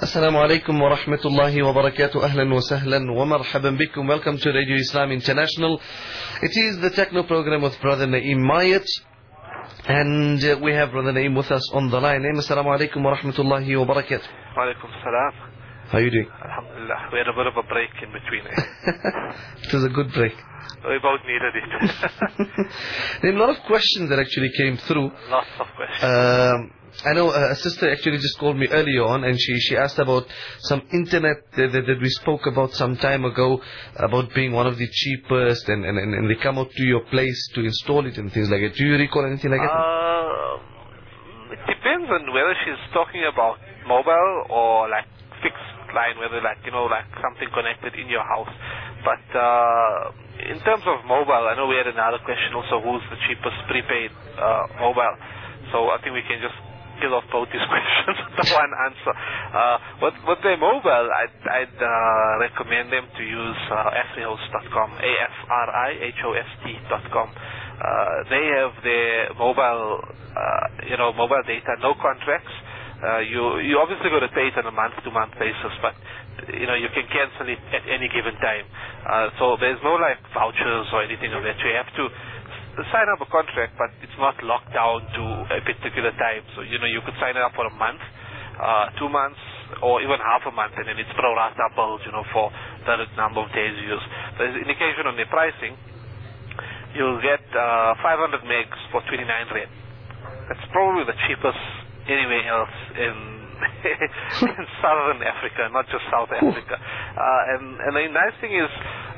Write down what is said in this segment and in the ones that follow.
Assalamu alaikum wa rahmatullahi wa barakatuh. Ahlan wa sahlan wa marhaban bikum. Welcome to Radio Islam International. It is the Techno program with Brother Naeem Mayat. And we have Brother Naeem with us on the line. Naeem, assalamu alaikum wa rahmatullahi wa barakatuh. Wa alaikum salam. How are you doing? Alhamdulillah. We had a bit of a break in between. It was a good break. We both needed it. Naeem, a lot of questions that actually came through. Lots of questions. I know a sister actually just called me earlier on, and she asked about some internet that we spoke about some time ago, about being one of the cheapest, and they come out to your place to install it and things like that. Do you recall anything like that? It depends on whether she's talking about mobile or like fixed line, whether like something connected in your house. But in terms of mobile, I know we had another question also: who's the cheapest prepaid mobile? So I think we can just kill off both these questions with the one answer. With their mobile, I'd recommend them to use afrihost.com, afrihost.com. They have their mobile, mobile data, no contracts. You obviously got to pay it on a month-to-month basis, but you can cancel it at any given time. So there's no like vouchers or anything of that. You have to sign up a contract, but it's not locked down to a particular time. So you could sign it up for a month, 2 months, or even half a month, and then it's pro rata billed, for the number of days you use. There's indication on the pricing. You'll get 500 megs for 29 rand. That's probably the cheapest anywhere else in Southern Africa, not just South Africa. And the nice thing is,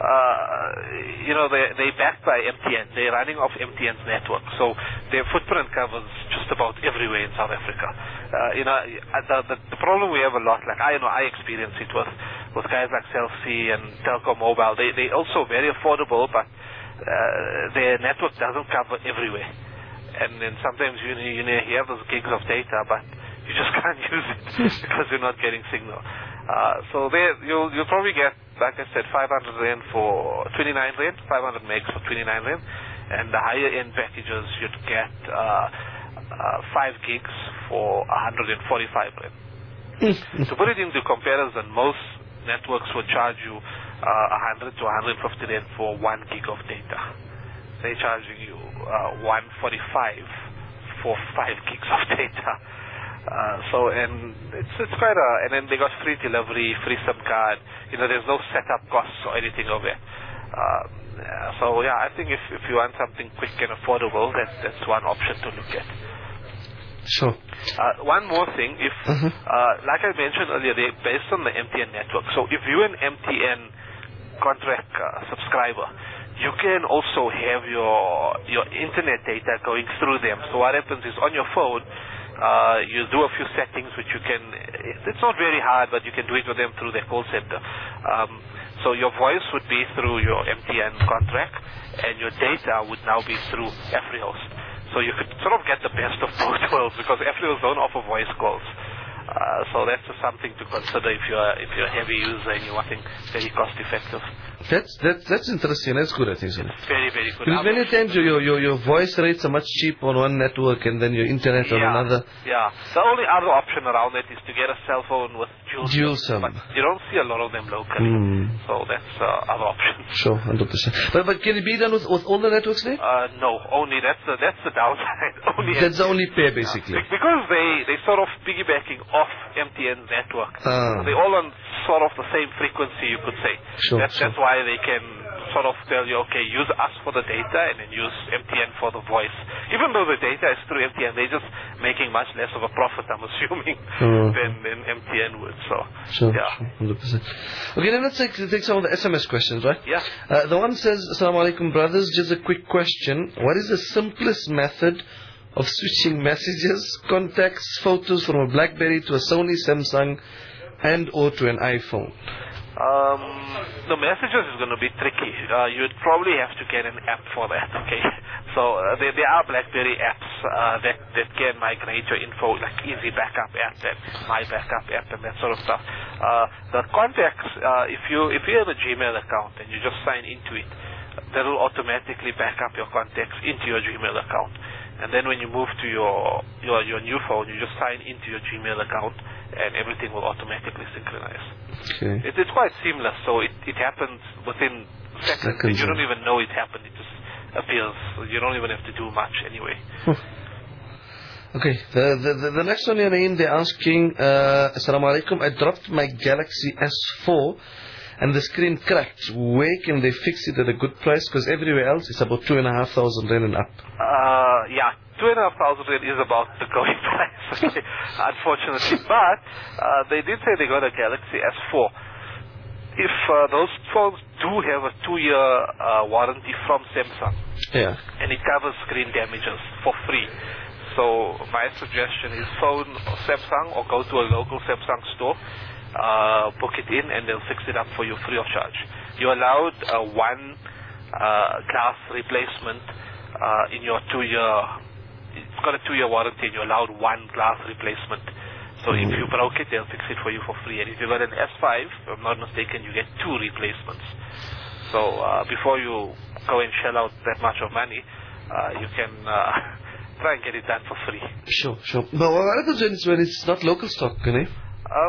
they're backed by MTN. They're running off MTN's network, so their footprint covers just about everywhere in South Africa. The problem we have a lot, like I experience it with guys like Cell C and Telkom Mobile. They also very affordable, but their network doesn't cover everywhere. And then sometimes you have those gigs of data, but you just can't use it because you're not getting signal. So there, you'll probably get, like I said, 500 rand for 29 rand, 500 megs for 29 rand, and the higher end packages you'd get 5 gigs for 145 rand. To put it into comparison, most networks will charge you 100 to 150 rand for 1 gig of data. They're charging you 145 for 5 gigs of data. And it's quite and then they got free delivery, free SIM card. There's no setup costs or anything of it. I think if you want something quick and affordable, that's one option to look at. Sure. One more thing, like I mentioned earlier, they're based on the MTN network. So if you're an MTN contract subscriber, you can also have your internet data going through them. So what happens is on your phone, you do a few settings which you can, it's not very hard, but you can do it with them through their call center. So your voice would be through your MTN contract, and your data would now be through AfriHost. So you could sort of get the best of both worlds, because AfriHost don't offer voice calls. So that's just something to consider if you're a heavy user and you want something very cost effective. That's interesting. That's good, I think. It's very, very good. Because many times your voice rates are much cheaper on one network and then your internet on another. Yeah. The only other option around it is to get a cell phone with dual SIM. But you don't see a lot of them locally. So that's other option. Sure, 100%. But can it be done with all the networks there? No, only that's the downside. That's the only pair, basically. Because they sort of piggybacking off MTN's network. They're all on sort of the same frequency, you could say. Sure, that's why they can sort of tell you, okay, use us for the data and then use MTN for the voice. Even though the data is through MTN, they're just making much less of a profit, I'm assuming, than MTN would. So, sure, 100%. Okay, then let's take some of the SMS questions, right? Yeah. The one says, Assalamu alaikum brothers, just a quick question. What is the simplest method of switching messages, contacts, photos from a BlackBerry to a Sony, Samsung, and or to an iPhone? The messages is going to be tricky. You'd probably have to get an app for that, okay? So there are BlackBerry apps that can migrate your info, like Easy Backup app and My Backup app and that sort of stuff. The contacts, if you have a Gmail account and you just sign into it, that will automatically back up your contacts into your Gmail account. And then when you move to your new phone, you just sign into your Gmail account, and everything will automatically synchronize. Okay. It's quite seamless, so it happens within seconds. You don't even know it happened. It just appears. You don't even have to do much anyway. Okay. The next one, your name, they're asking, Assalamu alaikum, I dropped my Galaxy S4 and the screen cracked. Where can they fix it at a good price? Because everywhere else it's about 2,500 rand and up. Yeah, 2,500 rand is about the going price, okay, unfortunately. But they did say they got a Galaxy S4. If those phones do have a 2-year warranty from Samsung, yeah, and it covers screen damages for free. So my suggestion is phone Samsung or go to a local Samsung store, book it in, and they'll fix it up for you free of charge. You're allowed one glass replacement in your 2-year. It's got a 2-year warranty, and you're allowed one glass replacement. So if you broke it, they'll fix it for you for free. And if you got an S5, if I'm not mistaken, you get 2 replacements. So before you go and shell out that much of money, you can try and get it done for free. Sure. But what happens when it's not local stock, you know?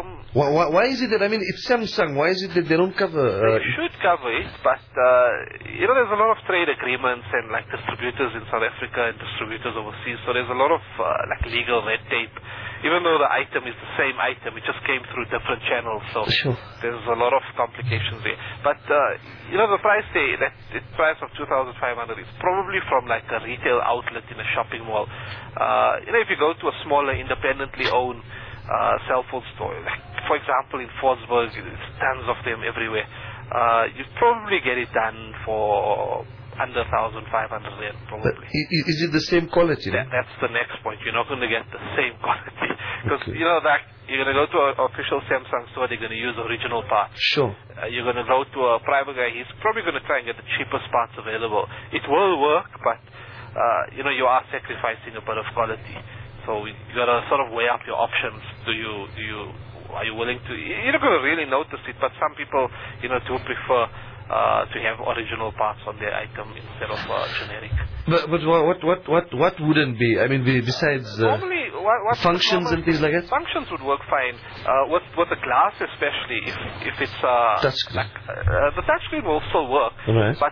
Why is it that, I mean, it's Samsung, why is it that they don't cover... They should cover it, but, there's a lot of trade agreements and, like, distributors in South Africa and distributors overseas, so there's a lot of, legal red tape. Even though the item is the same item, it just came through different channels, so there's a lot of complications there. But, the price the price of 2,500 is probably from, like, a retail outlet in a shopping mall. If you go to a smaller, independently owned cell phone store, like, for example, in Forsberg, there's tons of them everywhere. You'd probably get it done for under 1,500 rand, probably. But is it the same quality? That's the next point. You're not going to get the same quality. Because, you're going to go to an official Samsung store, they're going to use original parts. Sure. You're going to go to a private guy, he's probably going to try and get the cheapest parts available. It will work, but, you are sacrificing a bit of quality. So you got to sort of weigh up your options. Are you willing to? You're not going to really notice it, but some people, do prefer to have original parts on their item instead of generic. But what wouldn't be? I mean, besides normally, functions and things like that. Functions would work fine. With the glass, especially if it's touchscreen. The touchscreen will still work, right. But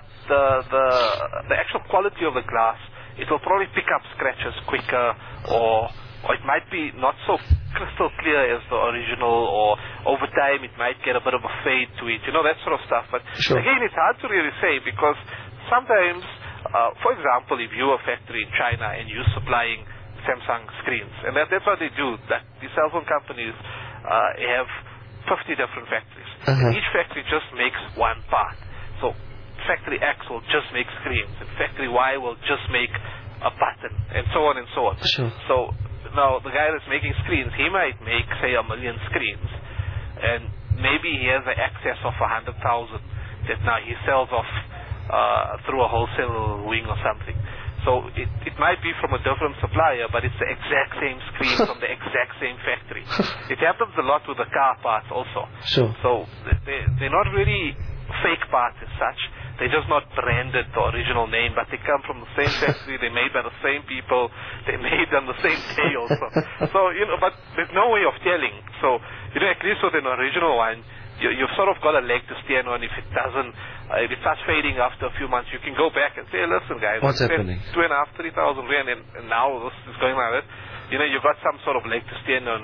the actual quality of the glass, it will probably pick up scratches quicker, or it might be not so crystal clear as the original, or over time it might get a bit of a fade to it, that sort of stuff. But again, it's hard to really say, because sometimes, for example, if you're a factory in China and you're supplying Samsung screens, and that's what they do, that the cell phone companies have 50 different factories. And each factory just makes one part. So Factory X will just make screens, and Factory Y will just make a button, and so on and so on. Sure. So now the guy that's making screens, he might make, say, 1 million screens, and maybe he has an excess of 100,000 that now he sells off through a wholesale wing or something. So it might be from a different supplier, but it's the exact same screen from the exact same factory. It happens a lot with the car parts also. Sure. So they're not really fake parts as such. They're just not branded the original name, but they come from the same factory, they're made by the same people, they're made on the same day also. So, but there's no way of telling. So, at least with an original one, you've sort of got a leg to stand on. If it starts fading after a few months, you can go back and say, listen guys, what's happening? 2,500, 3,000 rand, and now this is going like that. You've got some sort of leg to stand on.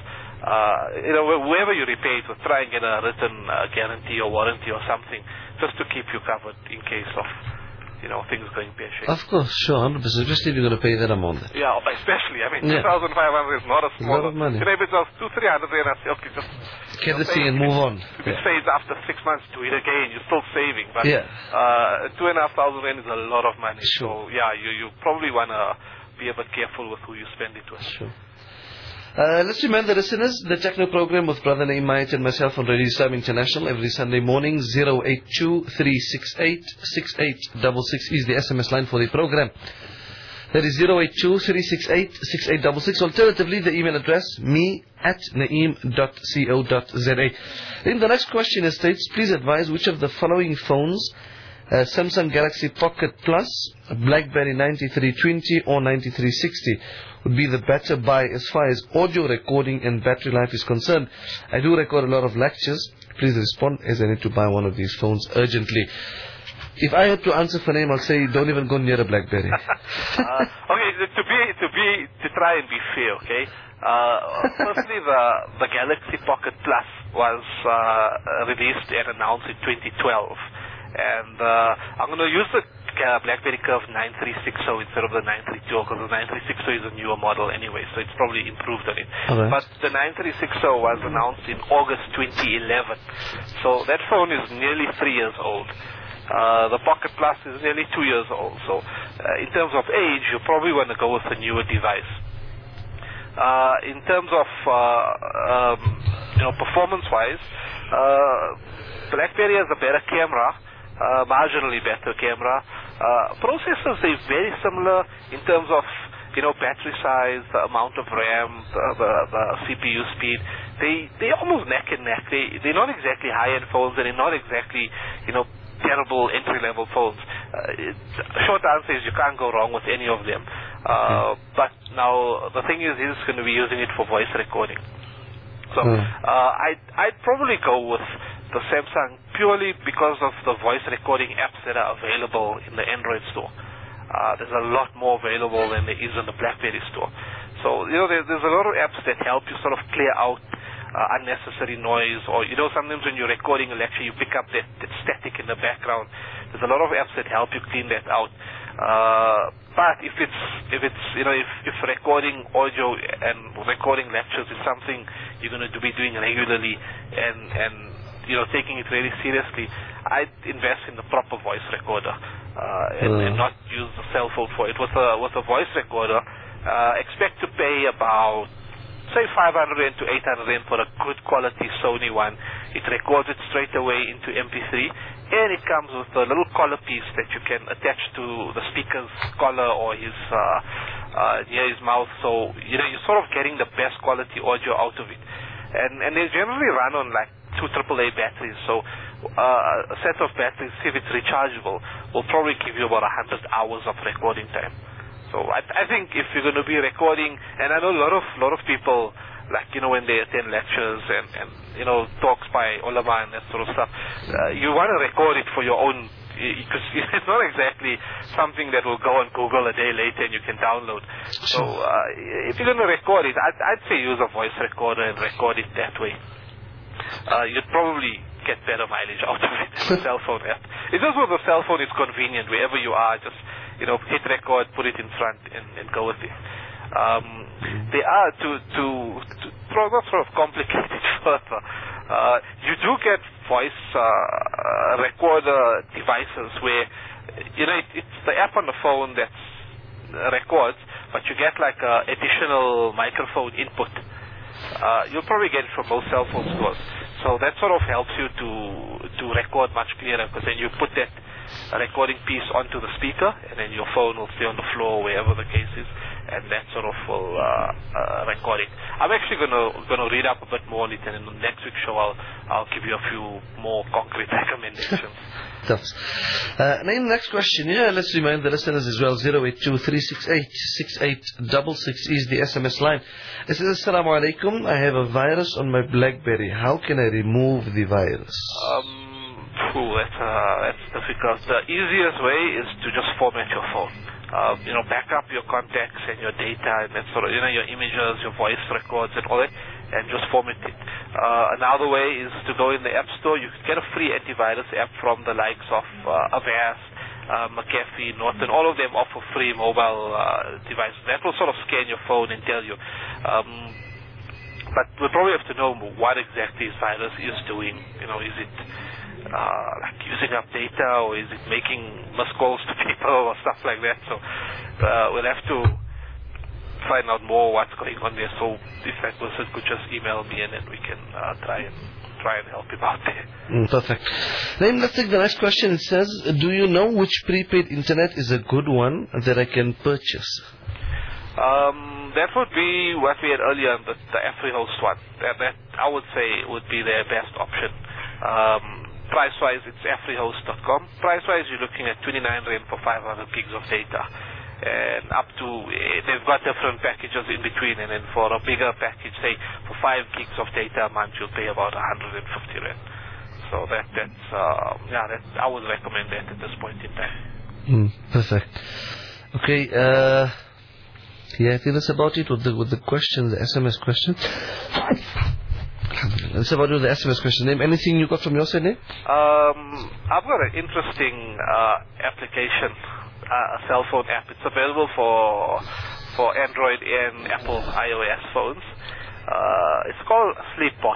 Whoever you repay it with, try and get a written guarantee or warranty or something, just to keep you covered in case of, things going pear-shaped. Of course, sure, 100%, especially if you're going to pay that amount. Yeah, especially. 2,500 is not a small... A lot of money. If it was 200-300 rand, I say, okay, just... Get the thing and move on. If it fades after 6 months, do it again. You're still saving. But 2,500 rand is a lot of money. Sure. So, yeah, you probably want to be a bit careful with who you spend it with. Sure. Let's remind the listeners, the Techno program with Brother Naeem Mayat and myself on Radio Islam International every Sunday morning. 082-368-6866 is the SMS line for the program. That is 082-368-6866. Alternatively, the email address me@naeem.co.za. Then the next question states, please advise which of the following phones Samsung Galaxy Pocket Plus, BlackBerry 9320 or 9360 would be the better buy as far as audio recording and battery life is concerned. I do record a lot of lectures. Please respond, as I need to buy one of these phones urgently. If I had to answer for name, I'll say don't even go near a BlackBerry. Okay, to try and be fair, okay. Firstly, the Galaxy Pocket Plus was released and announced in 2012, and I'm going to use the BlackBerry Curve 9360 instead of the 932, because the 9360 is a newer model anyway, so it's probably improved on it. Okay. But the 9360 was announced in August 2011, so that phone is nearly 3 years old. The Pocket Plus is nearly 2 years old, so in terms of age, you probably want to go with a newer device. In terms of performance-wise, BlackBerry has a better camera, marginally better camera. Processors, they're very similar in terms of battery size, the amount of RAM, the CPU speed. They almost neck and neck. They're not exactly high-end phones, and they're not exactly terrible entry-level phones. Short answer is you can't go wrong with any of them. But now the thing is, he's going to be using it for voice recording. So I'd probably go with the Samsung purely because of the voice recording apps that are available in the Android store. There's a lot more available than there is in the BlackBerry store. So there's a lot of apps that help you sort of clear out unnecessary noise, or sometimes when you're recording a lecture you pick up that static in the background. There's a lot of apps that help you clean that out. But if recording audio and recording lectures is something you're going to be doing regularly and taking it very seriously, I'd invest in the proper voice recorder and not use the cell phone for it. With a voice recorder, expect to pay about say 500 Rand to 800 Rand for a good quality Sony one. It records it straight away into MP3, and it comes with a little collar piece that you can attach to the speaker's collar or his near his mouth. So you're sort of getting the best quality audio out of it. And they generally run on like 2 AAA batteries. So a set of batteries, if it's rechargeable, will probably give you about 100 hours of recording time. So I think if you're going to be recording, and I know a lot of people, like when they attend lectures and talks by ulama and that sort of stuff, you want to record it for your own, because it's not exactly something that will go on Google a day later and you can download. So if you're going to record it, I'd say use a voice recorder and record it that way. You'd probably get better mileage out of it than a cell phone app. It's just with a cell phone, it's convenient wherever you are. Just hit record, put it in front, and go with it. They are to not sort of complicate it further. You do get voice recorder devices where it's the app on the phone that records, but you get like a additional microphone input. You'll probably get it from most cell phone stores. So that sort of helps you to record much clearer, because then you put that recording piece onto the speaker, and then your phone will stay on the floor, wherever the case is, and that sort of will record it. I'm actually going to read up a bit more on it, and in the next week's show I'll give you a few more concrete recommendations. Thanks. Next question. Let's remind the listeners as well. 082-368-6866 is the SMS line. It says, Assalamu alaikum. I have a virus on my BlackBerry. How can I remove the virus? That's difficult. The easiest way is to just format your phone. Back up your contacts and your data and that sort of, your images, your voice records and all that, and just format it. Another way is to go in the App Store. You can get a free antivirus app from the likes of Avast, McAfee, Norton. All of them offer free mobile devices. That will sort of scan your phone and tell you. But we probably have to know what exactly this virus is doing. Is it like using up data, or is it making missed calls to people or stuff like that? So we'll have to find out more what's going on there. So if that person could just email me, and then we can try and help him out there. Perfect. Then let's take the next question. It says, do you know which prepaid internet is a good one that I can purchase? That would be what we had earlier, the AfriHost one. That I would say would be their best option. Price-wise, it's afrihost.com. Price-wise, you're looking at 29 Rand for 500 gigs of data. And up to, they've got different packages in between, and then for a bigger package, say for 5 gigs of data a month, you'll pay about 150 Rand. So I would recommend that at this point in time. Perfect. Okay, I think that's about it with the questions, the SMS question. That's about it with the SMS question. Name anything you got from your side, Name? I've got an interesting application. A cell phone app. It's available for Android and Apple iOS phones. It's called Sleepbot.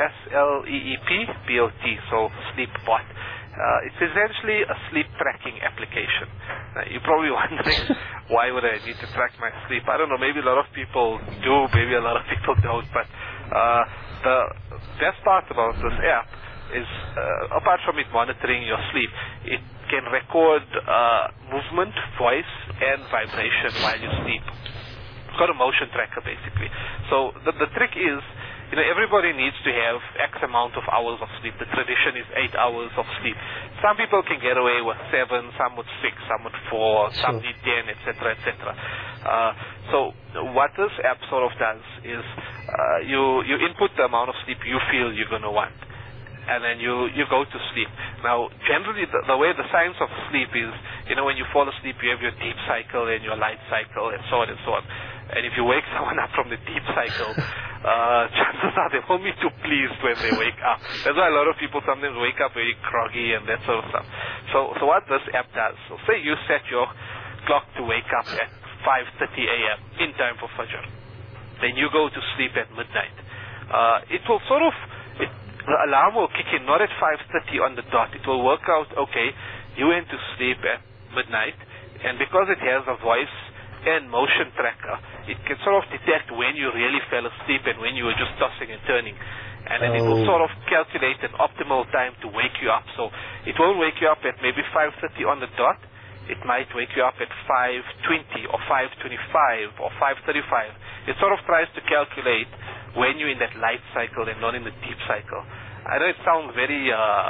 SLEEPBOT. So Sleepbot. It's essentially a sleep tracking application. You're probably wondering, why would I need to track my sleep? I don't know. Maybe a lot of people do. Maybe a lot of people don't. But the best part about this app is, apart from it monitoring your sleep, it can record movement, voice, and vibration while you sleep. It's got a motion tracker, basically. So the trick is, everybody needs to have X amount of hours of sleep. The tradition is 8 hours of sleep. Some people can get away with 7, some with 6, some with 4, some need 10, etc., etc. So what this app sort of does is, you input the amount of sleep you feel you're going to want, and then you go to sleep. Now, generally, the way the science of sleep is, when you fall asleep, you have your deep cycle and your light cycle, and so on and so on. And if you wake someone up from the deep cycle, chances are they won't be too pleased when they wake up. That's why a lot of people sometimes wake up very groggy and that sort of stuff. So what this app does, so say you set your clock to wake up at 5:30 a.m. in time for Fajr. Then you go to sleep at midnight. It will sort of... The alarm will kick in not at 5:30 on the dot. It will work out, okay, you went to sleep at midnight, and because it has a voice and motion tracker, it can sort of detect when you really fell asleep and when you were just tossing and turning. And then it will sort of calculate an optimal time to wake you up. So it won't wake you up at maybe 5:30 on the dot. It might wake you up at 5:20 or 5:25 or 5:35. It sort of tries to calculate when you're in that light cycle and not in the deep cycle. I know it sounds very,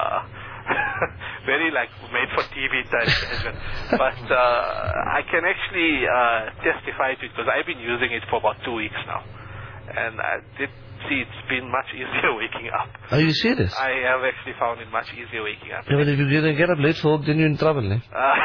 very like made for TV type, but I can actually testify to it because I've been using it for about 2 weeks now, and I did see it's been much easier waking up. Are you serious? I have actually found it much easier waking up. Yeah, but if you didn't get up late for work, then you're in trouble, eh?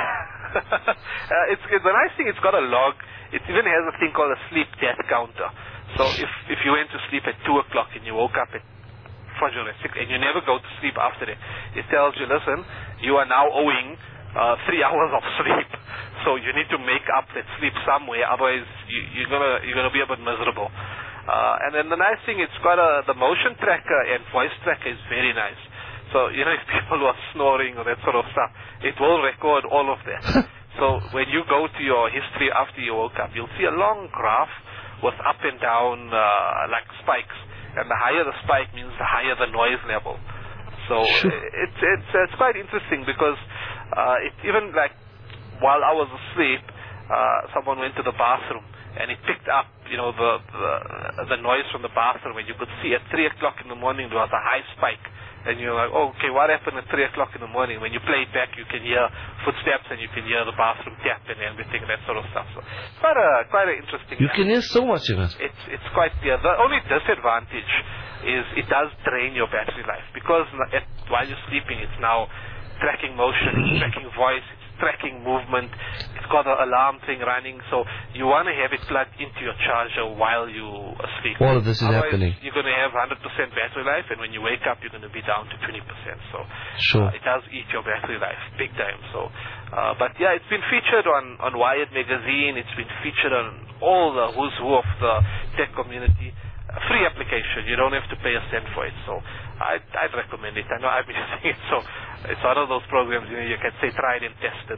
It's the nice thing. It's got a log. It even has a thing called a sleep death counter. So if you went to sleep at 2 o'clock and you woke up at Fajr at 6 and you never go to sleep after that, it tells you, listen, you are now owing 3 hours of sleep. So you need to make up that sleep somewhere, otherwise you're gonna be a bit miserable. And then the nice thing, it's got the motion tracker and voice tracker is very nice. So if people are snoring or that sort of stuff, it will record all of that. So when you go to your history after you woke up, you'll see a long graph with up and down like spikes, and the higher the spike means the higher the noise level. So it's quite interesting because it even like while I was asleep, someone went to the bathroom and it picked up the noise from the bathroom, and you could see at 3 o'clock in the morning there was a high spike. And you're like, oh, okay, what happened at 3 o'clock in the morning? When you play it back, you can hear footsteps and you can hear the bathroom tap and everything, that sort of stuff. So it's quite an interesting. You can hear so much in it. It's quite clear. The only disadvantage is it does drain your battery life because while you're sleeping, it's now tracking motion, it's tracking voice, it's tracking movement. It's got an alarm thing running, so you want to have it plugged into your charger while you're asleep. All of this is happening. You're going to have 100% battery life, and when you wake up, you're going to be down to 20%. So it does eat your battery life big time. So, but yeah, it's been featured on Wired magazine. It's been featured on all the who's who of the tech community. A free application. You don't have to pay a cent for it. So I'd recommend it. I know I've been using it. So it's one of those programs you can say tried and tested.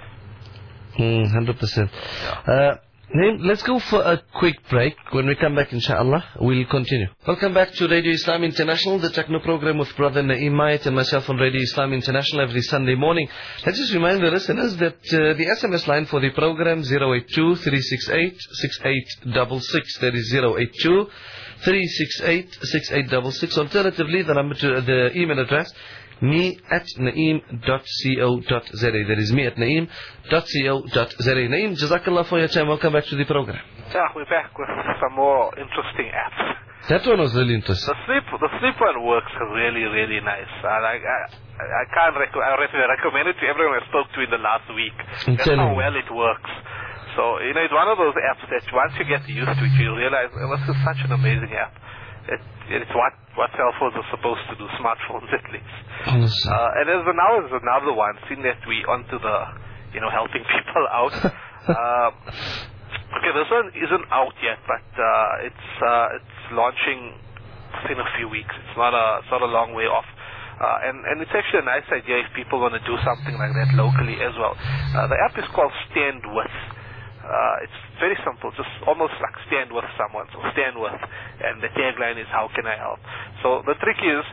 100%. Yeah. Let's go for a quick break. When we come back, inshallah, we'll continue. Welcome back to Radio Islam International, the Techno program with Brother Naeem Mayat and myself on Radio Islam International every Sunday morning. Let's just remind the listeners that the SMS line for the program 082-368-6866. That is 082-368-6866. Alternatively, the email address me@naeem.co.za. That is me@naeem.co.za. Naeem, Jazakallah for your time. Welcome back to the program. Yeah, we're back with some more interesting apps. That one was really interesting. The sleep one works really, really nice. I recommend it to everyone I spoke to in the last week. That's how well it works. So, it's one of those apps that once you get used to it, you realize, this is such an amazing app. It's what cell phones are supposed to do, smartphones at least. And there's another one, seeing that we onto the, helping people out. Okay, this one isn't out yet, but it's launching in a few weeks. It's not a long way off. And it's actually a nice idea if people want to do something like that locally as well. The app is called Stand With. It's very simple, just almost like stand with someone. So stand with, and the tagline is "How can I help?" So the trick is,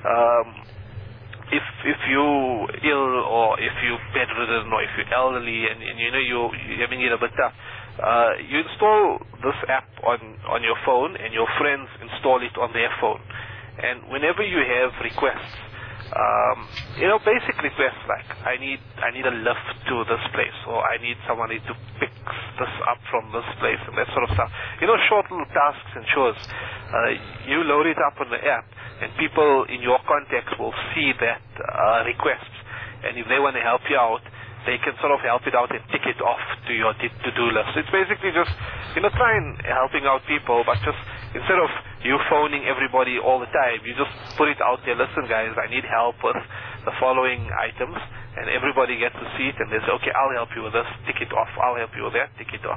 if you ill or if you bedridden or if you're elderly and you're having it a bit tough, you install this app on your phone, and your friends install it on their phone. And whenever you have requests, basic requests like I need a lift to this place, or I need somebody to pick this up from this place, and that sort of stuff. Short little tasks and chores. You load it up on the app, and people in your contacts will see that requests, and if they want to help you out, they can sort of help it out and tick it off to your to-do list. It's basically just, trying helping out people, but just instead of you phoning everybody all the time, you just put it out there. Listen, guys, I need help with the following items, and everybody gets to see it, and they say, okay, I'll help you with this, tick it off. I'll help you with that, tick it off.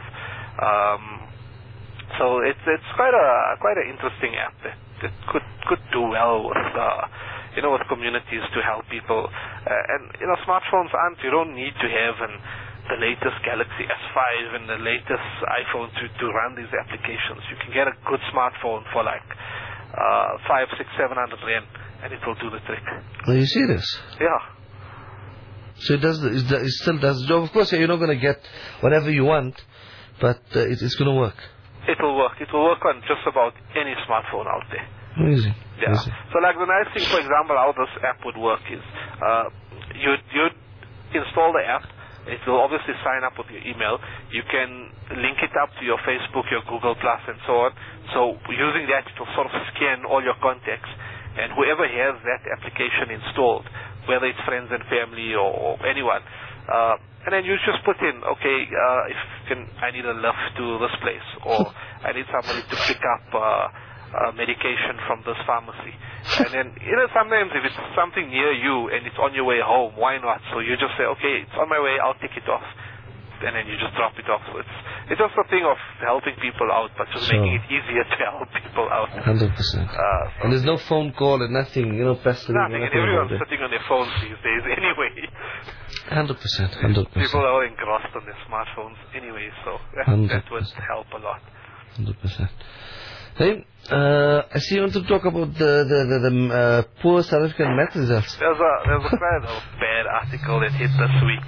So it's quite an interesting app that could do well with with communities to help people. And smartphones you don't need to have the latest Galaxy S5 and the latest iPhone to run these applications. You can get a good smartphone for like 500, 600, 700 rand, and it will do the trick. Are you serious? Yeah. So it still does the job. Of course, you're not going to get whatever you want, but it's going to work. It will work. It will work on just about any smartphone out there. Amazing. Yeah. Amazing. So like the nice thing, for example, how this app would work is you'd install the app. It will obviously sign up with your email. You can link it up to your Facebook, your Google Plus, and so on. So using that, it will sort of scan all your contacts, and whoever has that application installed, whether it's friends and family or anyone, and then you just put in, okay, I need a lift to this place, or I need somebody to pick up medication from this pharmacy. And then, sometimes if it's something near you and it's on your way home, why not? So you just say, okay, it's on my way, I'll tick it off. And then you just drop it off. So it's just a thing of helping people out, but just making it easier to help people out. 100%. And there's no phone call and nothing, pestering. Nothing, and everyone's sitting on their phones these days anyway. 100%. People are engrossed on their smartphones anyway, so that would help a lot. 100%. Hey, I see you want to talk about the poor South African math results. There's a kind of bad article that hit this week.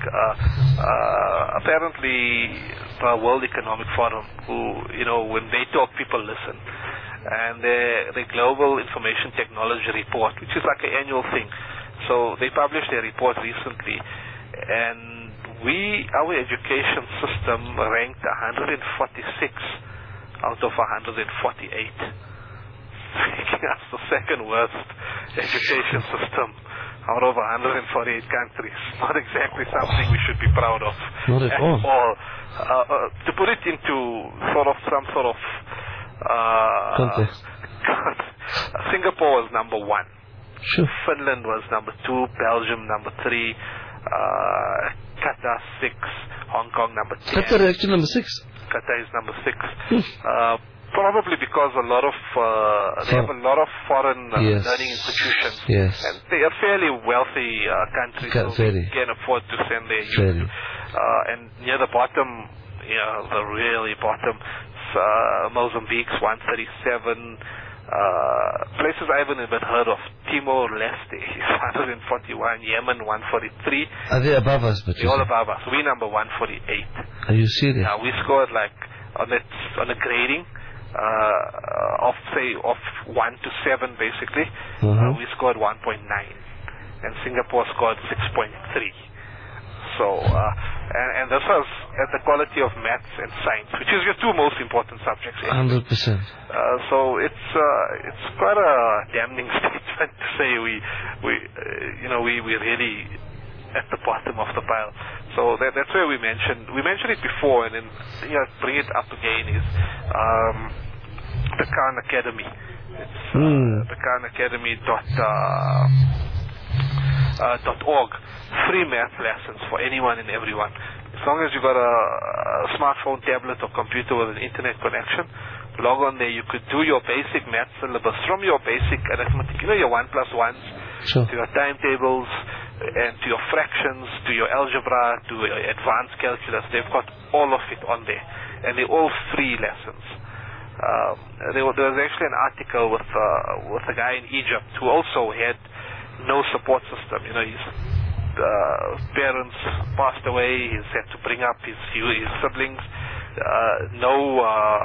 Apparently, the World Economic Forum, who, when they talk, people listen. And the Global Information Technology Report, which is like an annual thing. So they published a report recently, and our education system ranked 146 out of 148, making us the second worst education system out of 148 countries. Not exactly something we should be proud of. Not at all. To put it into some sort of context. Singapore was number 1. Sure. Finland was number 2. Belgium number 3. Qatar 6. Hong Kong number 10. Qatar actually number 6. Qatar is number 6. Probably because they have a lot of foreign learning institutions. Yes. And they are fairly wealthy countries, so they can afford to send their youth. And near the bottom, the really bottom, Mozambique's 137. Places I haven't even heard of. Timor-Leste is 141. Yemen 143. Are they above us? They're all above us. We're number 148. Are you serious? Yeah, we scored on a grading of 1 to 7 basically. We scored 1.9. and Singapore scored 6.3. So, and this was at the quality of maths and science, which is your two most important subjects. 100%. So it's quite a damning statement to say we really at the bottom of the pile. So that's where we mentioned it before, and then bring it up again is the Khan Academy. It's the Khan Academy.org. Free math lessons for anyone and everyone. As long as you've got a smartphone, tablet, or computer with an internet connection, log on there. You could do your basic math syllabus from your basic arithmetic, your 1 plus 1s, sure, to your timetables, and to your fractions, to your algebra, to your advanced calculus. They've got all of it on there, and they're all free lessons. There was actually an article with a guy in Egypt who also had no support system. His parents passed away. He's had to bring up his siblings. No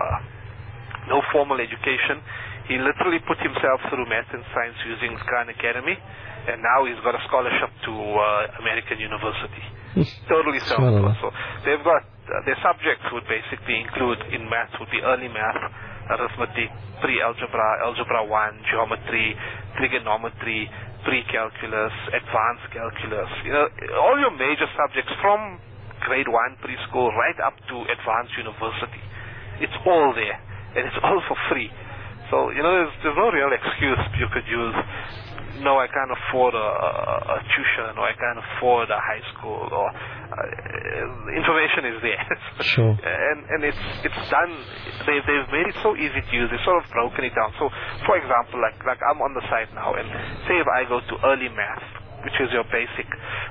formal education. He literally put himself through math and science using Khan Academy, and now he's got a scholarship to American University. Totally self-taught. So they've got their subjects would basically include in maths would be early math, arithmetic, pre-algebra, algebra 1, geometry, trigonometry, pre-calculus, advanced calculus, all your major subjects from grade 1 preschool right up to advanced university. It's all there, and it's all for free. So, there's no real excuse you could use. No, I can't afford a tuition, or I can't afford a high school, or information is there. Sure. And it's done. They've made it so easy to use. They've sort of broken it down. So, for example, like I'm on the site now, and say if I go to early math, which is your basic,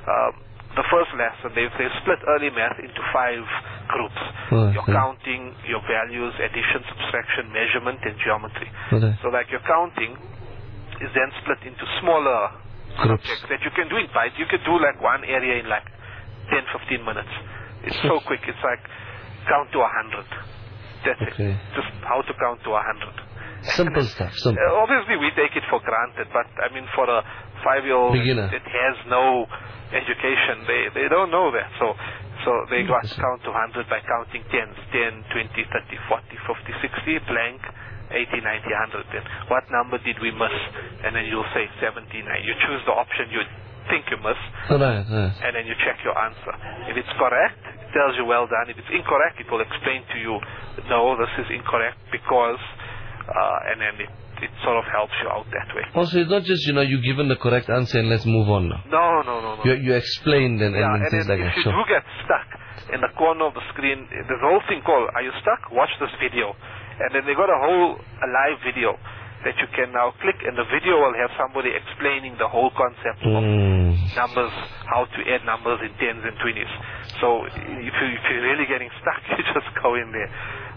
the first lesson they've split early math into 5 groups. Your counting, your values, addition, subtraction, measurement, and geometry. So like your counting is then split into smaller subjects that you can do in bites. You can do like one area in like 10-15 minutes. It's so quick. It's like count to 100. That's it. Just how to count to 100. Simple stuff. Simple. Obviously we take it for granted, but I mean for a 5-year-old that has no education, they don't know that. So they got to count to 100 by counting tens, 10, 20, 30, 40, 50, 60, blank, 80, 90, 100. Then what number did we miss? And then you'll say 79. You choose the option you think you miss, and then you check your answer. If it's correct, it tells you well done. If it's incorrect, it will explain to you, no, this is incorrect because, and then it sort of helps you out that way. Also, it's not just, you're given the correct answer and let's move on now. No. You explained and things like that. If you do get stuck in the corner of the screen, there's a whole thing called, are you stuck? Watch this video. And then they got a live video that you can now click, and the video will have somebody explaining the whole concept of numbers, how to add numbers in tens and 20s. So if you're really getting stuck, you just go in there.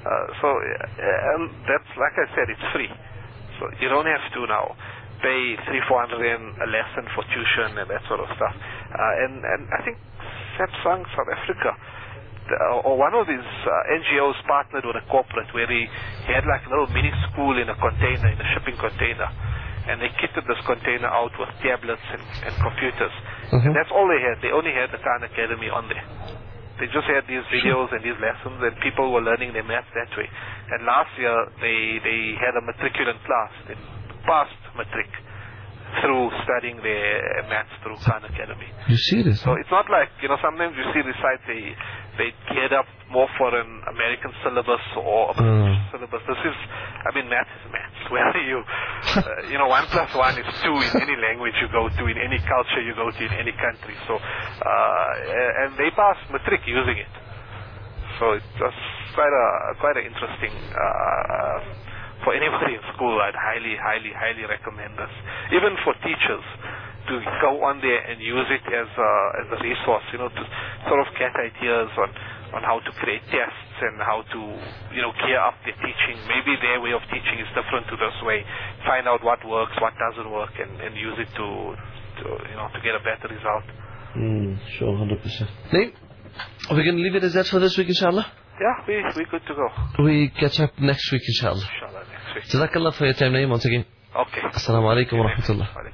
And that's, like I said, it's free. So you don't have to now pay 300-400 a lesson for tuition and that sort of stuff. And I think Samsung South Africa, or one of these NGOs partnered with a corporate where he had like a little mini school in a container, in a shipping container, and they kitted this container out with tablets and computers. And that's all they had. They only had the Khan Academy on there. They just had these videos and these lessons, and people were learning their math that way. And last year they had a matriculant class. They passed matric through studying their maths through Khan Academy. You see this? So it's not like, sometimes you see the site, they geared up more for an American syllabus or a British syllabus. This is, math is maths. Whether you, 1 plus 1 is 2 in any language you go to, in any culture you go to, in any country. So, and they passed matric using it. So it's just quite an interesting, for anybody in school, I'd highly recommend this. Even for teachers, to go on there and use it as a resource, to sort of get ideas on how to create tests and how to, gear up their teaching. Maybe their way of teaching is different to this way. Find out what works, what doesn't work, and use it to get a better result. Sure, 100%. Naeem, we can leave it as that for this week, inshallah? Yeah, we're good to go. We catch up next week, inshallah. Inshallah, next week. Jazakallah for your time, Naeem, once again. Okay. Assalamu alaikum wa rahmatullah.